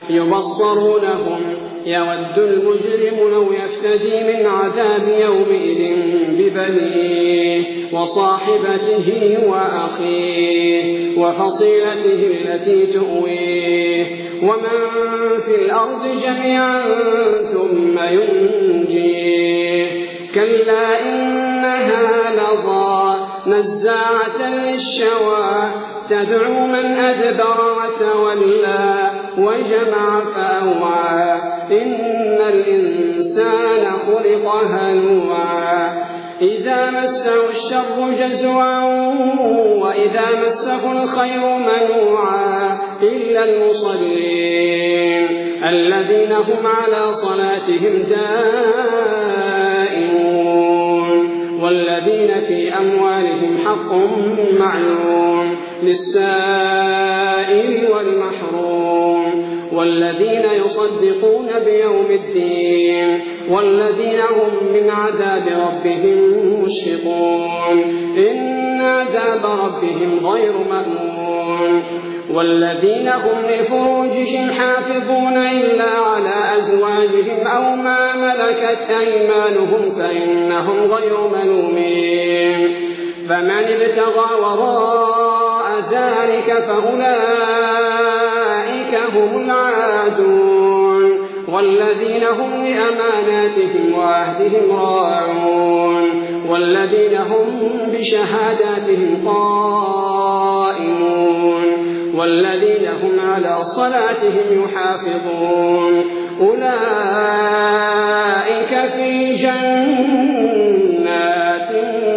يبصرونهم يود المجرم لو يفتدي من عذاب يومئذ ببنيه وصاحبته وأخيه وفصيلته التي تؤويه ومن في الأرض جميعا ثم ينجيه كلا إنها لظى نزاعة للشوى تدعو من أدبر وتولى وجمع فأوعى إن الإنسان خلق هلوعا إذا مسه الشر جزوعا وإذا مسه الخير منوعا إلا المصلين الذين هم على صلاتهم دائمون والذين في أموالهم حق معلوم للسائل والمحروم والذين يصدقون بيوم الدين والذين هم من عذاب ربهم مشفقون إن عذاب ربهم غير مأمون والذين هم لفروجهم حافظون إلا على أزواجهم أو ما ملكت أيمانهم فإنهم غير ملومين فمن ابتغى وراء ذلك فأولئك هم العادون والذين هم لأماناتهم وعهدهم راعون والذين هم بشهاداتهم قائمون والذين هم على صلاتهم يحافظون أولئك في جنات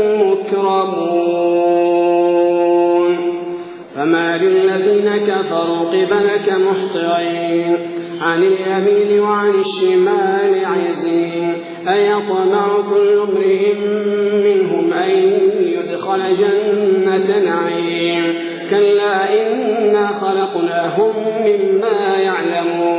مكرمون فما للذين كفروا قبلك مهطعين عن اليمين وعن الشمال عزين أيطمع كل امرئ منهم أن يدخل جنة نعيم كلا إنا خلقناهم مما يعلمون